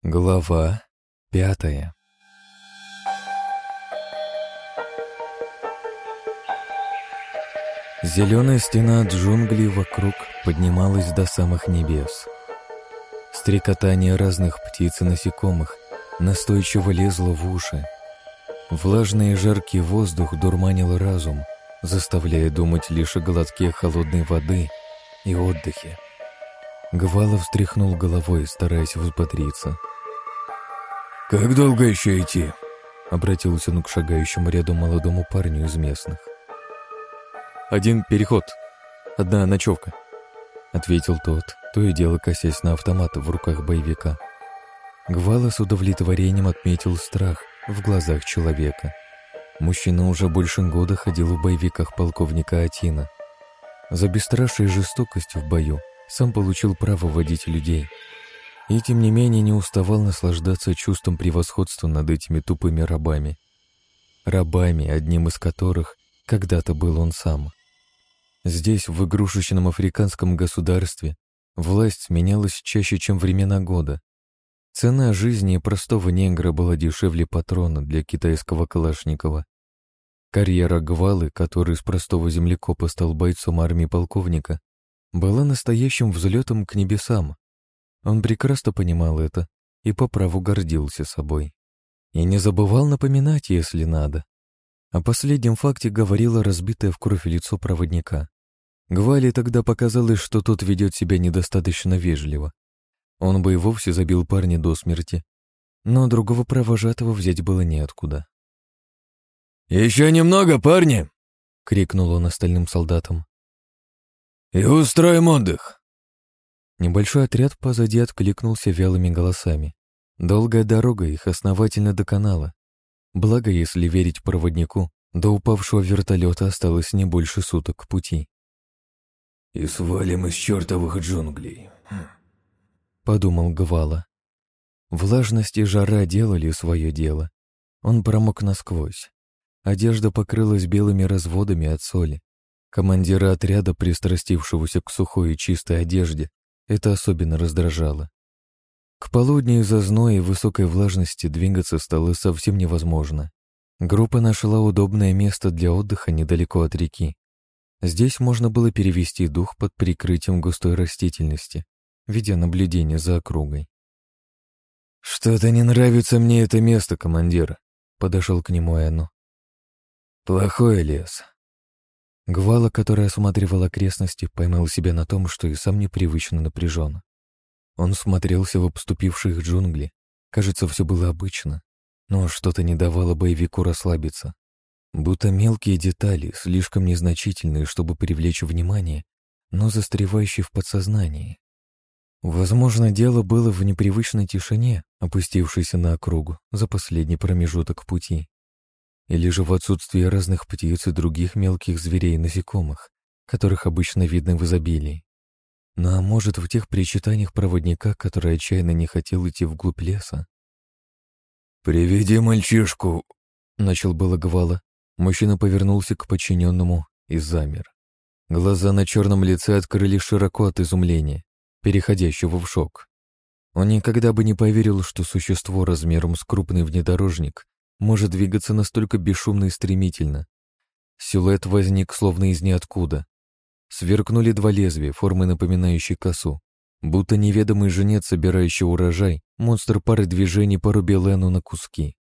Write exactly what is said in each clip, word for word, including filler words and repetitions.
Глава пятая. Зеленая стена джунглей вокруг поднималась до самых небес. Стрекотание разных птиц и насекомых настойчиво лезло в уши. Влажный и жаркий воздух дурманил разум, заставляя думать лишь о глотке холодной воды и отдыхе. Гвало встряхнул головой, стараясь взбодриться. «Как долго еще идти?» — обратился он к шагающему рядом молодому парню из местных. «Один переход, одна ночевка», — ответил тот, то и дело косясь на автомат в руках боевика. Гвало с удовлетворением отметил страх в глазах человека. Мужчина уже больше года ходил в боевиках полковника Атина. За бесстрашие и жестокость в бою сам получил право водить людей. И тем не менее не уставал наслаждаться чувством превосходства над этими тупыми рабами. Рабами, одним из которых когда-то был он сам. Здесь, в игрушечном африканском государстве, власть менялась чаще, чем времена года. Цена жизни простого негра была дешевле патрона для китайского Калашникова. Карьера Гвалы, который из простого землекопа стал бойцом армии полковника, была настоящим взлетом к небесам. Он прекрасно понимал это и по праву гордился собой. И не забывал напоминать, если надо. О последнем факте говорило разбитое в кровь лицо проводника. Гвале тогда показалось, что тот ведет себя недостаточно вежливо. Он бы и вовсе забил парня до смерти, но другого провожатого взять было неоткуда. «Еще немного, парни!» — крикнул он остальным солдатам. «И устроим отдых!» Небольшой отряд позади откликнулся вялыми голосами. Долгая дорога их основательно доконала. Благо, если верить проводнику, до упавшего вертолета осталось не больше суток пути. «И свалим из чертовых джунглей», хм. — подумал Гвало. Влажность и жара делали свое дело. Он промок насквозь. Одежда покрылась белыми разводами от соли. Командира отряда, пристрастившегося к сухой и чистой одежде, это особенно раздражало. К полудню из-за зноя и высокой влажности двигаться стало совсем невозможно. Группа нашла удобное место для отдыха недалеко от реки. Здесь можно было перевести дух под прикрытием густой растительности, ведя наблюдение за округой. «Что-то не нравится мне это место, командир», — подошел к нему Эну. «Плохой лес». Гвало, который осматривал окрестности, поймал себя на том, что и сам непривычно напряжен. Он смотрелся в обступивших джунгли. Кажется, все было обычно, но что-то не давало боевику расслабиться. Будто мелкие детали, слишком незначительные, чтобы привлечь внимание, но застревающие в подсознании. Возможно, дело было в непривычной тишине, опустившейся на округу за последний промежуток пути. Или же в отсутствии разных птиц и других мелких зверей и насекомых, которых обычно видно в изобилии. Ну а может, в тех причитаниях проводника, который отчаянно не хотел идти вглубь леса? «Приведи мальчишку», — начал было Гвало. Мужчина повернулся к подчиненному и замер. Глаза на черном лице открылись широко от изумления, переходящего в шок. Он никогда бы не поверил, что существо размером с крупный внедорожник может двигаться настолько бесшумно и стремительно. Силуэт возник словно из ниоткуда. Сверкнули два лезвия, формы напоминающей косу. Будто неведомый жнец, собирающий урожай, монстр пары движений порубил Эну на куски.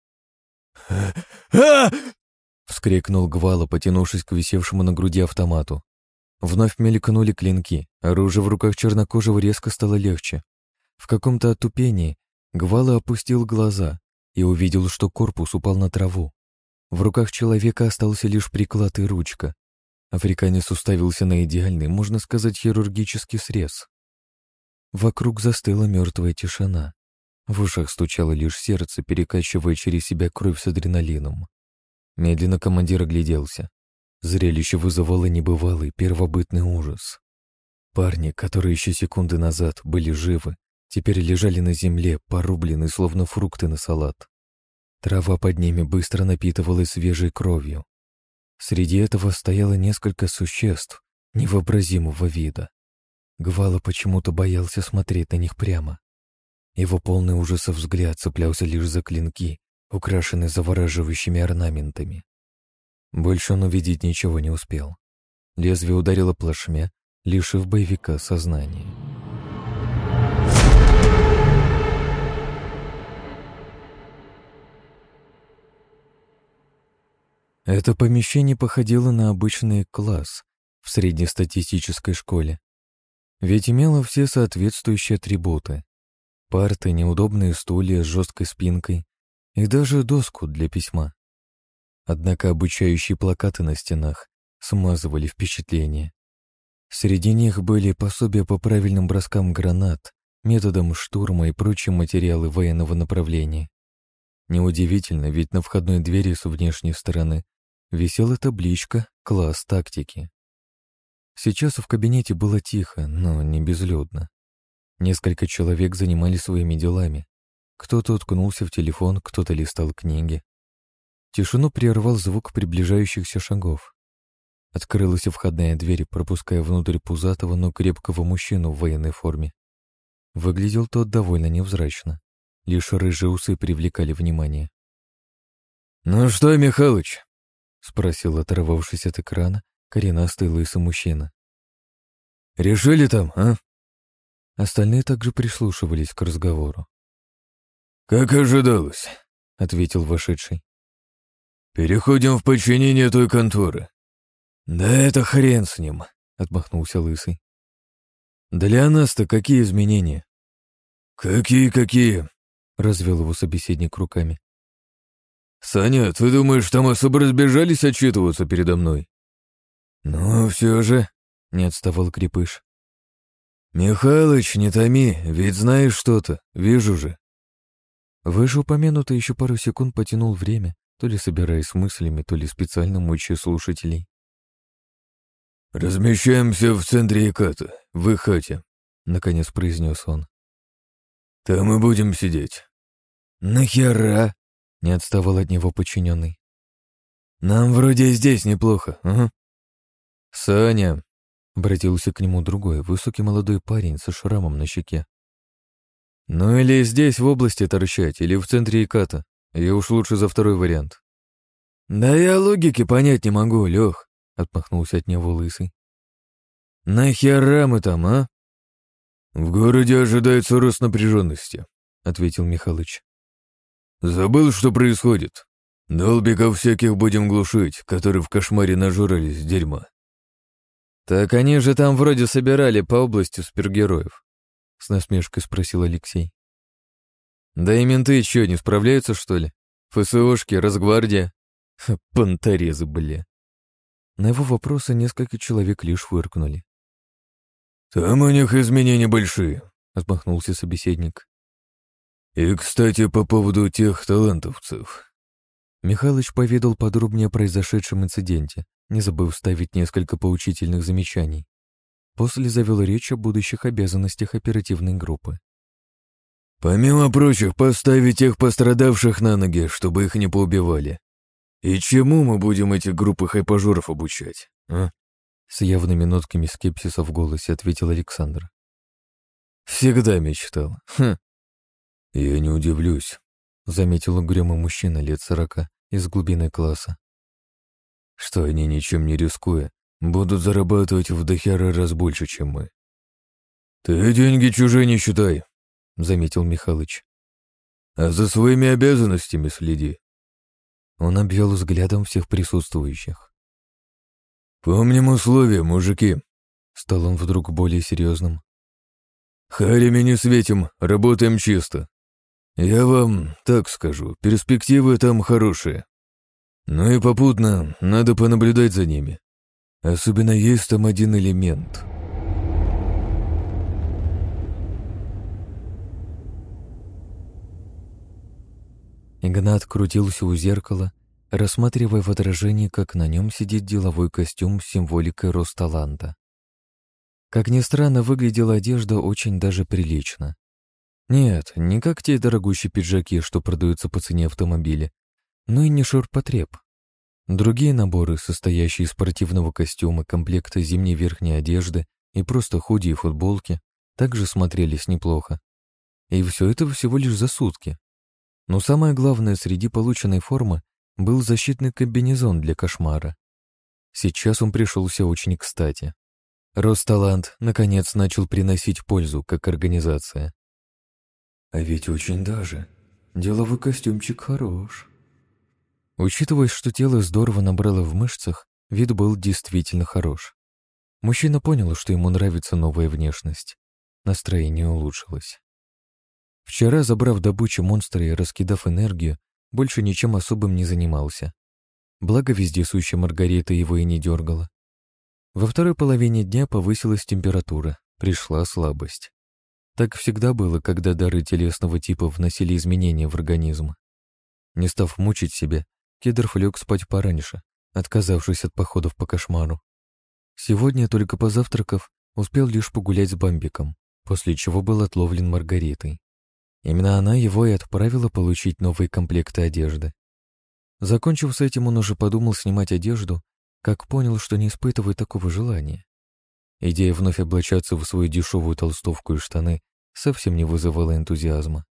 «А!» — вскрикнул Гвало, потянувшись к висевшему на груди автомату. Вновь мелькнули клинки, оружие в руках чернокожего резко стало легче. В каком-то отупении Гвало опустил глаза и увидел, что корпус упал на траву. В руках человека остался лишь приклад и ручка. Африканец уставился на идеальный, можно сказать, хирургический срез. Вокруг застыла мертвая тишина. В ушах стучало лишь сердце, перекачивая через себя кровь с адреналином. Медленно командир огляделся. Зрелище вызывало небывалый первобытный ужас. Парни, которые еще секунды назад были живы, теперь лежали на земле, порубленные, словно фрукты на салат. Трава под ними быстро напитывалась свежей кровью. Среди этого стояло несколько существ невообразимого вида. Гвало почему-то боялся смотреть на них прямо. Его полный ужаса взгляд цеплялся лишь за клинки, украшенные завораживающими орнаментами. Больше он увидеть ничего не успел. Лезвие ударило плашмя, лишив боевика сознания. Это помещение походило на обычный класс в среднестатистической школе, ведь имело все соответствующие атрибуты: парты, неудобные стулья с жесткой спинкой и даже доску для письма. Однако обучающие плакаты на стенах смазывали впечатление. Среди них были пособия по правильным броскам гранат, методам штурма и прочие материалы военного направления. Неудивительно, ведь на входной двери с внешней стороны висела табличка «Класс тактики». Сейчас в кабинете было тихо, но не безлюдно. Несколько человек занимались своими делами. Кто-то уткнулся в телефон, кто-то листал книги. Тишину прервал звук приближающихся шагов. Открылась входная дверь, пропуская внутрь пузатого, но крепкого мужчину в военной форме. Выглядел тот довольно невзрачно. Лишь рыжие усы привлекали внимание. «Ну что, Михалыч?» — спросил, оторвавшись от экрана, коренастый лысый мужчина. «Решили там, а?» Остальные также прислушивались к разговору. «Как ожидалось», — ответил вошедший. «Переходим в подчинение той конторы». «Да это хрен с ним», — отмахнулся лысый. «Для нас-то какие изменения?» «Какие-какие?» — развел его собеседник руками. «Саня, ты думаешь, там особо разбежались отчитываться передо мной?» «Ну, все же», — не отставал Крепыш. «Михалыч, не томи, ведь знаешь что-то, вижу же». Вышеупомянутый еще пару секунд потянул время, то ли собираясь с мыслями, то ли специально мучая слушателей. «Размещаемся в центре Иката, в их хате», — наконец произнес он. «Там и будем сидеть». «Нахера?» — не отставал от него подчиненный. «Нам вроде здесь неплохо, ага». «Саня», — обратился к нему другой, высокий молодой парень со шрамом на щеке. «Ну или здесь, в области торчать, или в центре Иката. Я уж лучше за второй вариант». «Да я логики понять не могу, Лех», — отмахнулся от него лысый. «Нахера мы там, а?» «В городе ожидается рост напряженности», — ответил Михалыч. «Забыл, что происходит. Долбиков всяких будем глушить, которые в кошмаре нажурались дерьма». «Так они же там вроде собирали по области супергероев», — с насмешкой спросил Алексей. «Да и менты что, не справляются, что ли? ФСОшки, Росгвардия? Понторезы, бля». На его вопросы несколько человек лишь фыркнули. «Там у них изменения большие», — отмахнулся собеседник. «И, кстати, по поводу тех талантовцев». Михалыч поведал подробнее о произошедшем инциденте, не забыв вставить несколько поучительных замечаний. После завел речь о будущих обязанностях оперативной группы. «Помимо прочих, поставить тех пострадавших на ноги, чтобы их не поубивали. И чему мы будем эти группы хайпажоров обучать, а?» С явными нотками скепсиса в голосе ответил Александр. «Всегда мечтал. Хм». «Я не удивлюсь», — заметил угрюмый мужчина лет сорока из глубины класса. «Что они, ничем не рискуя, будут зарабатывать в дохера раз больше, чем мы». «Ты деньги чужие не считай», — заметил Михалыч. «А за своими обязанностями следи». Он обвел взглядом всех присутствующих. «Помним условия, мужики», — стал он вдруг более серьезным. «Харями не светим, работаем чисто. Я вам так скажу, перспективы там хорошие. Ну и попутно надо понаблюдать за ними. Особенно есть там один элемент». Игнат крутился у зеркала, рассматривая в отражении, как на нем сидит деловой костюм с символикой Росталанта. Как ни странно, выглядела одежда очень даже прилично. Нет, не как те дорогущие пиджаки, что продаются по цене автомобиля, но и не ширпотреб. Другие наборы, состоящие из спортивного костюма, комплекта зимней верхней одежды и просто худи и футболки, также смотрелись неплохо. И все это всего лишь за сутки. Но самое главное, среди полученной формы был защитный комбинезон для кошмара. Сейчас он пришелся очень кстати. Росталант, наконец, начал приносить пользу, как организация. А ведь очень даже. Деловой костюмчик хорош. Учитывая, что тело здорово набрало в мышцах, вид был действительно хорош. Мужчина понял, что ему нравится новая внешность. Настроение улучшилось. Вчера, забрав добычу монстра и раскидав энергию, больше ничем особым не занимался. Благо вездесущая Маргарита его и не дергала. Во второй половине дня повысилась температура, пришла слабость. Так всегда было, когда дары телесного типа вносили изменения в организм. Не став мучить себя, Кедров лег спать пораньше, отказавшись от походов по кошмару. Сегодня, только позавтракав, успел лишь погулять с Бамбиком, после чего был отловлен Маргаритой. Именно она его и отправила получить новые комплекты одежды. Закончив с этим, он уже подумал снимать одежду, как понял, что не испытывает такого желания. Идея вновь облачаться в свою дешевую толстовку и штаны совсем не вызывала энтузиазма.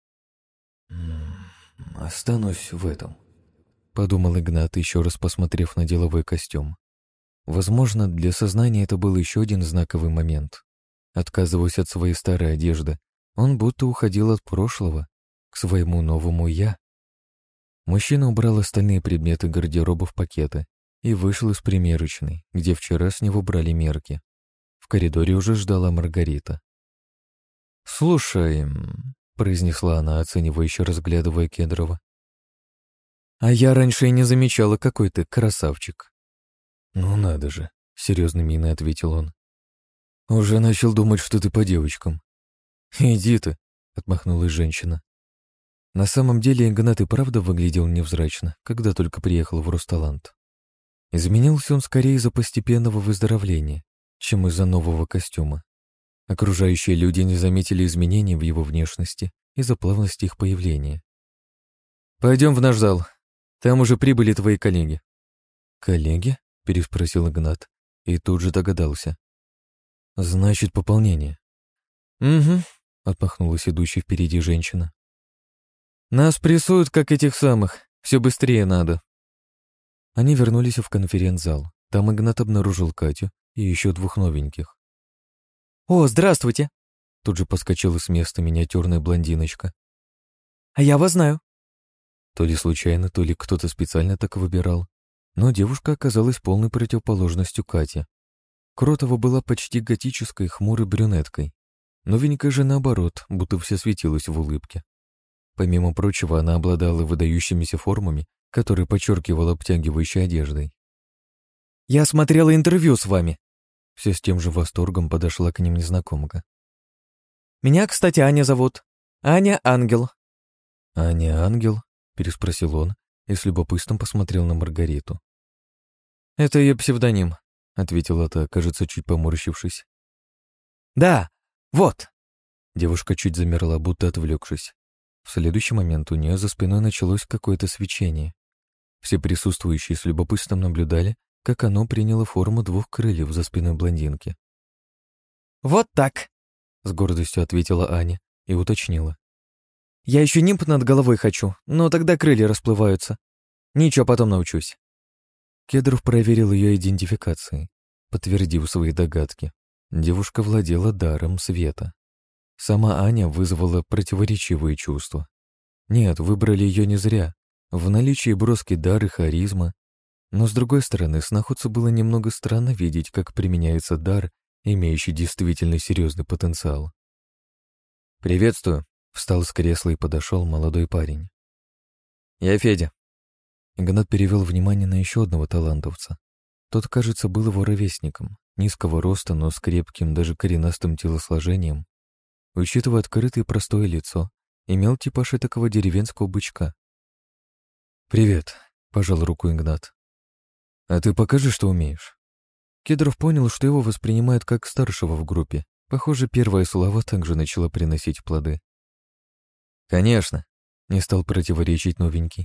«Останусь в этом», — подумал Игнат, еще раз посмотрев на деловой костюм. Возможно, для сознания это был еще один знаковый момент. Отказываясь от своей старой одежды, он будто уходил от прошлого к своему новому «я». Мужчина убрал остальные предметы гардероба в пакеты и вышел из примерочной, где вчера с него брали мерки. В коридоре уже ждала Маргарита. «Слушай», — произнесла она, оценивающе разглядывая Кедрова, «а я раньше и не замечала, какой ты красавчик». «Ну надо же», — серьезной миной ответил он. «Уже начал думать, что ты по девочкам». «Иди ты», — отмахнулась женщина. На самом деле Игнат и правда выглядел невзрачно, когда только приехал в Росталант. Изменился он скорее из-за постепенного выздоровления, чем из-за нового костюма. Окружающие люди не заметили изменений в его внешности из-за плавности их появления. «Пойдем в наш зал. Там уже прибыли твои коллеги». «Коллеги?» — переспросил Игнат и тут же догадался. «Значит, пополнение». «Угу», — отмахнулась идущая впереди женщина. «Нас прессуют, как этих самых. Все быстрее надо». Они вернулись в конференц-зал. Там Игнат обнаружил Катю и еще двух новеньких. «О, здравствуйте!» Тут же подскочила с места миниатюрная блондиночка. «А я вас знаю». То ли случайно, то ли кто-то специально так выбирал, но девушка оказалась полной противоположностью Кате. Кротова была почти готической, хмурой брюнеткой. Новенькая же, наоборот, будто вся светилась в улыбке. Помимо прочего, она обладала выдающимися формами, которые подчеркивала обтягивающей одеждой. «Я смотрела интервью с вами». Все с тем же восторгом подошла к ним незнакомка. «Меня, кстати, Аня зовут. Аня Ангел». «Аня Ангел?» — переспросил он и с любопытством посмотрел на Маргариту. «Это ее псевдоним», — ответила та, кажется, чуть поморщившись. «Да, вот». Девушка чуть замерла, будто отвлекшись. В следующий момент у нее за спиной началось какое-то свечение. Все присутствующие с любопытством наблюдали, как оно приняло форму двух крыльев за спиной блондинки. «Вот так», — с гордостью ответила Аня и уточнила. «Я еще нимб над головой хочу, но тогда крылья расплываются. Ничего, потом научусь». Кедров проверил ее идентификацией, подтвердив свои догадки. Девушка владела даром света. Сама Аня вызвала противоречивые чувства. Нет, выбрали ее не зря. В наличии броский дар и харизма. Но, с другой стороны, снаходцу было немного странно видеть, как применяется дар, имеющий действительно серьезный потенциал. «Приветствую», — встал с кресла и подошел молодой парень. «Я Федя». Игнат перевел внимание на еще одного талантовца. Тот, кажется, был его ровесником, низкого роста, но с крепким, даже коренастым телосложением. Учитывая открытое и простое лицо, имел типаж этакого деревенского бычка. «Привет», — пожал руку Игнат. «А ты покажи, что умеешь». Кедров понял, что его воспринимают как старшего в группе. Похоже, первая слава также начала приносить плоды. «Конечно», — не стал противоречить новенький.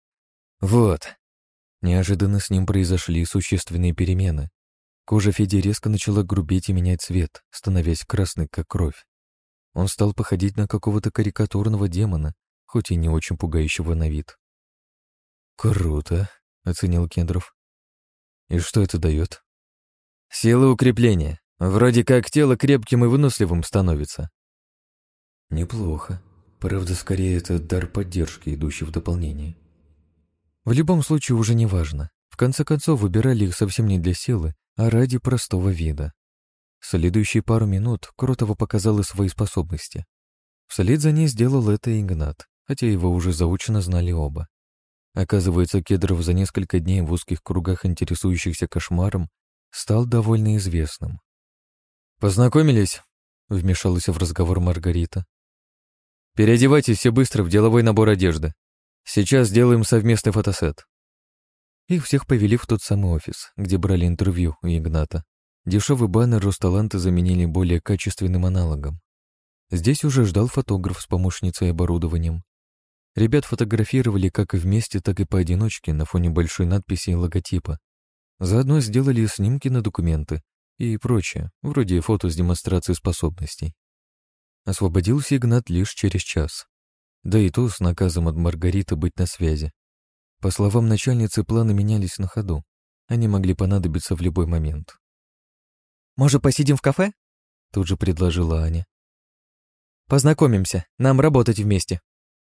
«Вот». Неожиданно с ним произошли существенные перемены. Кожа Феди резко начала грубеть и менять цвет, становясь красной, как кровь. Он стал походить на какого-то карикатурного демона, хоть и не очень пугающего на вид. «Круто», — оценил Кендров. «И что это дает?» «Сила укрепления. Вроде как тело крепким и выносливым становится». «Неплохо. Правда, скорее это дар поддержки, идущий в дополнение». В любом случае уже не важно. В конце концов, выбирали их совсем не для силы, а ради простого вида. В следующие пару минут Кротова показала свои способности. Вслед за ней сделал это Игнат, хотя его уже заочно знали оба. Оказывается, Кедров за несколько дней в узких кругах интересующихся кошмаром стал довольно известным. «Познакомились?» — вмешалась в разговор Маргарита. «Переодевайтесь все быстро в деловой набор одежды. Сейчас сделаем совместный фотосет». Их всех повели в тот самый офис, где брали интервью у Игната. Дешевый баннер Росталанта заменили более качественным аналогом. Здесь уже ждал фотограф с помощницей и оборудованием. Ребят фотографировали как вместе, так и поодиночке на фоне большой надписи и логотипа. Заодно сделали снимки на документы и прочее, вроде фото с демонстрацией способностей. Освободился Игнат лишь через час. Да и то с наказом от Маргариты быть на связи. По словам начальницы, планы менялись на ходу. Они могли понадобиться в любой момент. «Может, посидим в кафе?» — тут же предложила Аня. «Познакомимся, нам работать вместе».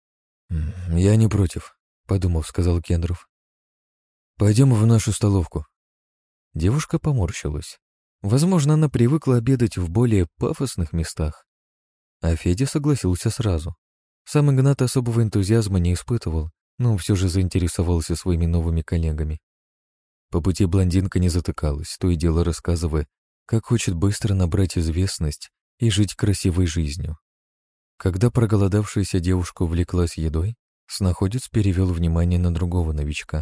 «Я не против», — подумав, сказал Кендров. «Пойдем в нашу столовку». Девушка поморщилась. Возможно, она привыкла обедать в более пафосных местах. А Федя согласился сразу. Сам Игнат особого энтузиазма не испытывал, но все же заинтересовался своими новыми коллегами. По пути блондинка не затыкалась, то и дело рассказывая, как хочет быстро набрать известность и жить красивой жизнью. Когда проголодавшаяся девушка увлеклась едой, снаходец перевел внимание на другого новичка.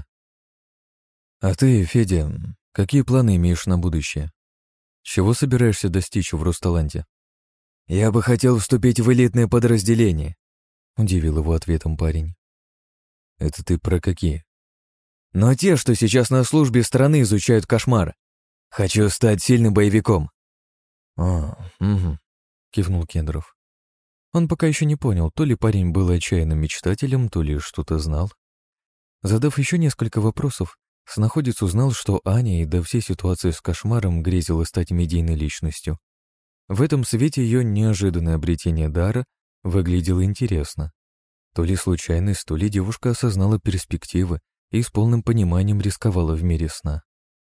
«А ты, Федя, какие планы имеешь на будущее? Чего собираешься достичь в Росталанте?» «Я бы хотел вступить в элитное подразделение», — удивил его ответом парень. «Это ты про какие?» «Но те, что сейчас на службе страны изучают кошмары. Хочу стать сильным боевиком». «А, угу», — кивнул Кендров. Он пока еще не понял, то ли парень был отчаянным мечтателем, то ли что-то знал. Задав еще несколько вопросов, снаходец узнал, что Аня и до всей ситуации с кошмаром грезила стать медийной личностью. В этом свете ее неожиданное обретение дара выглядело интересно. То ли случайность, то ли девушка осознала перспективы и с полным пониманием рисковала в мире сна.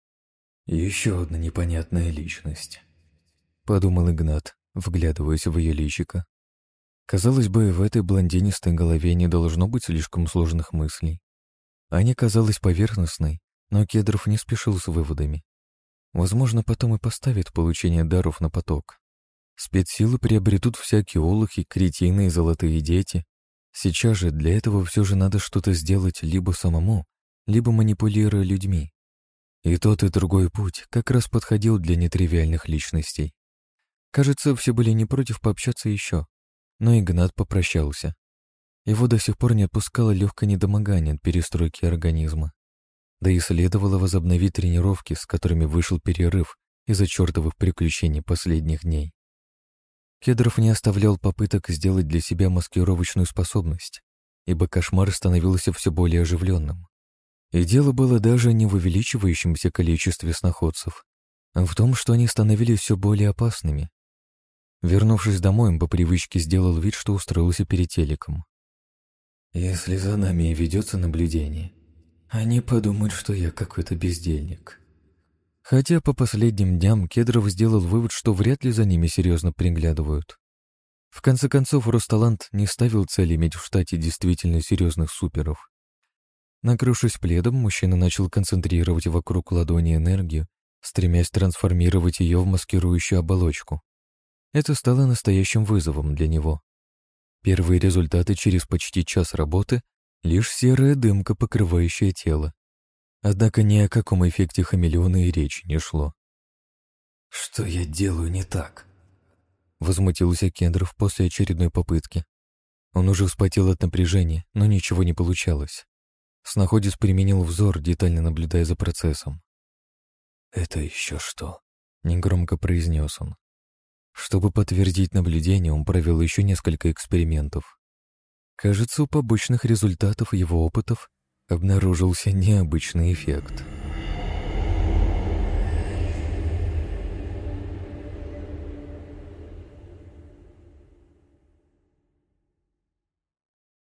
«Еще одна непонятная личность», — подумал Игнат, вглядываясь в ее личико. Казалось бы, в этой блондинистой голове не должно быть слишком сложных мыслей. Аня казалась поверхностной, но Кедров не спешил с выводами. Возможно, потом и поставит получение даров на поток. Спецсилы приобретут всякие олухи, кретины и золотые дети. Сейчас же для этого все же надо что-то сделать либо самому, либо манипулируя людьми. И тот, и другой путь как раз подходил для нетривиальных личностей. Кажется, все были не против пообщаться еще, но Игнат попрощался. Его до сих пор не отпускало легкое недомогание от перестройки организма. Да и следовало возобновить тренировки, с которыми вышел перерыв из-за чертовых приключений последних дней. Кедров не оставлял попыток сделать для себя маскировочную способность, ибо кошмар становился все более оживленным. И дело было даже не в увеличивающемся количестве сноходцев, а в том, что они становились все более опасными. Вернувшись домой, он по привычке сделал вид, что устроился перед телеком. «Если за нами и ведется наблюдение, они подумают, что я какой-то бездельник». Хотя по последним дням Кедров сделал вывод, что вряд ли за ними серьезно приглядывают. В конце концов, Росталант не ставил цель иметь в штате действительно серьезных суперов. Накрывшись пледом, мужчина начал концентрировать вокруг ладони энергию, стремясь трансформировать ее в маскирующую оболочку. Это стало настоящим вызовом для него. Первые результаты через почти час работы — лишь серая дымка, покрывающая тело. Однако ни о каком эффекте хамелеона и речи не шло. «Что я делаю не так?» — возмутился Кендров после очередной попытки. Он уже вспотел от напряжения, но ничего не получалось. Снаходец применил взор, детально наблюдая за процессом. «Это еще что?» — негромко произнес он. Чтобы подтвердить наблюдение, он провел еще несколько экспериментов. Кажется, у побочных результатов его опытов обнаружился необычный эффект.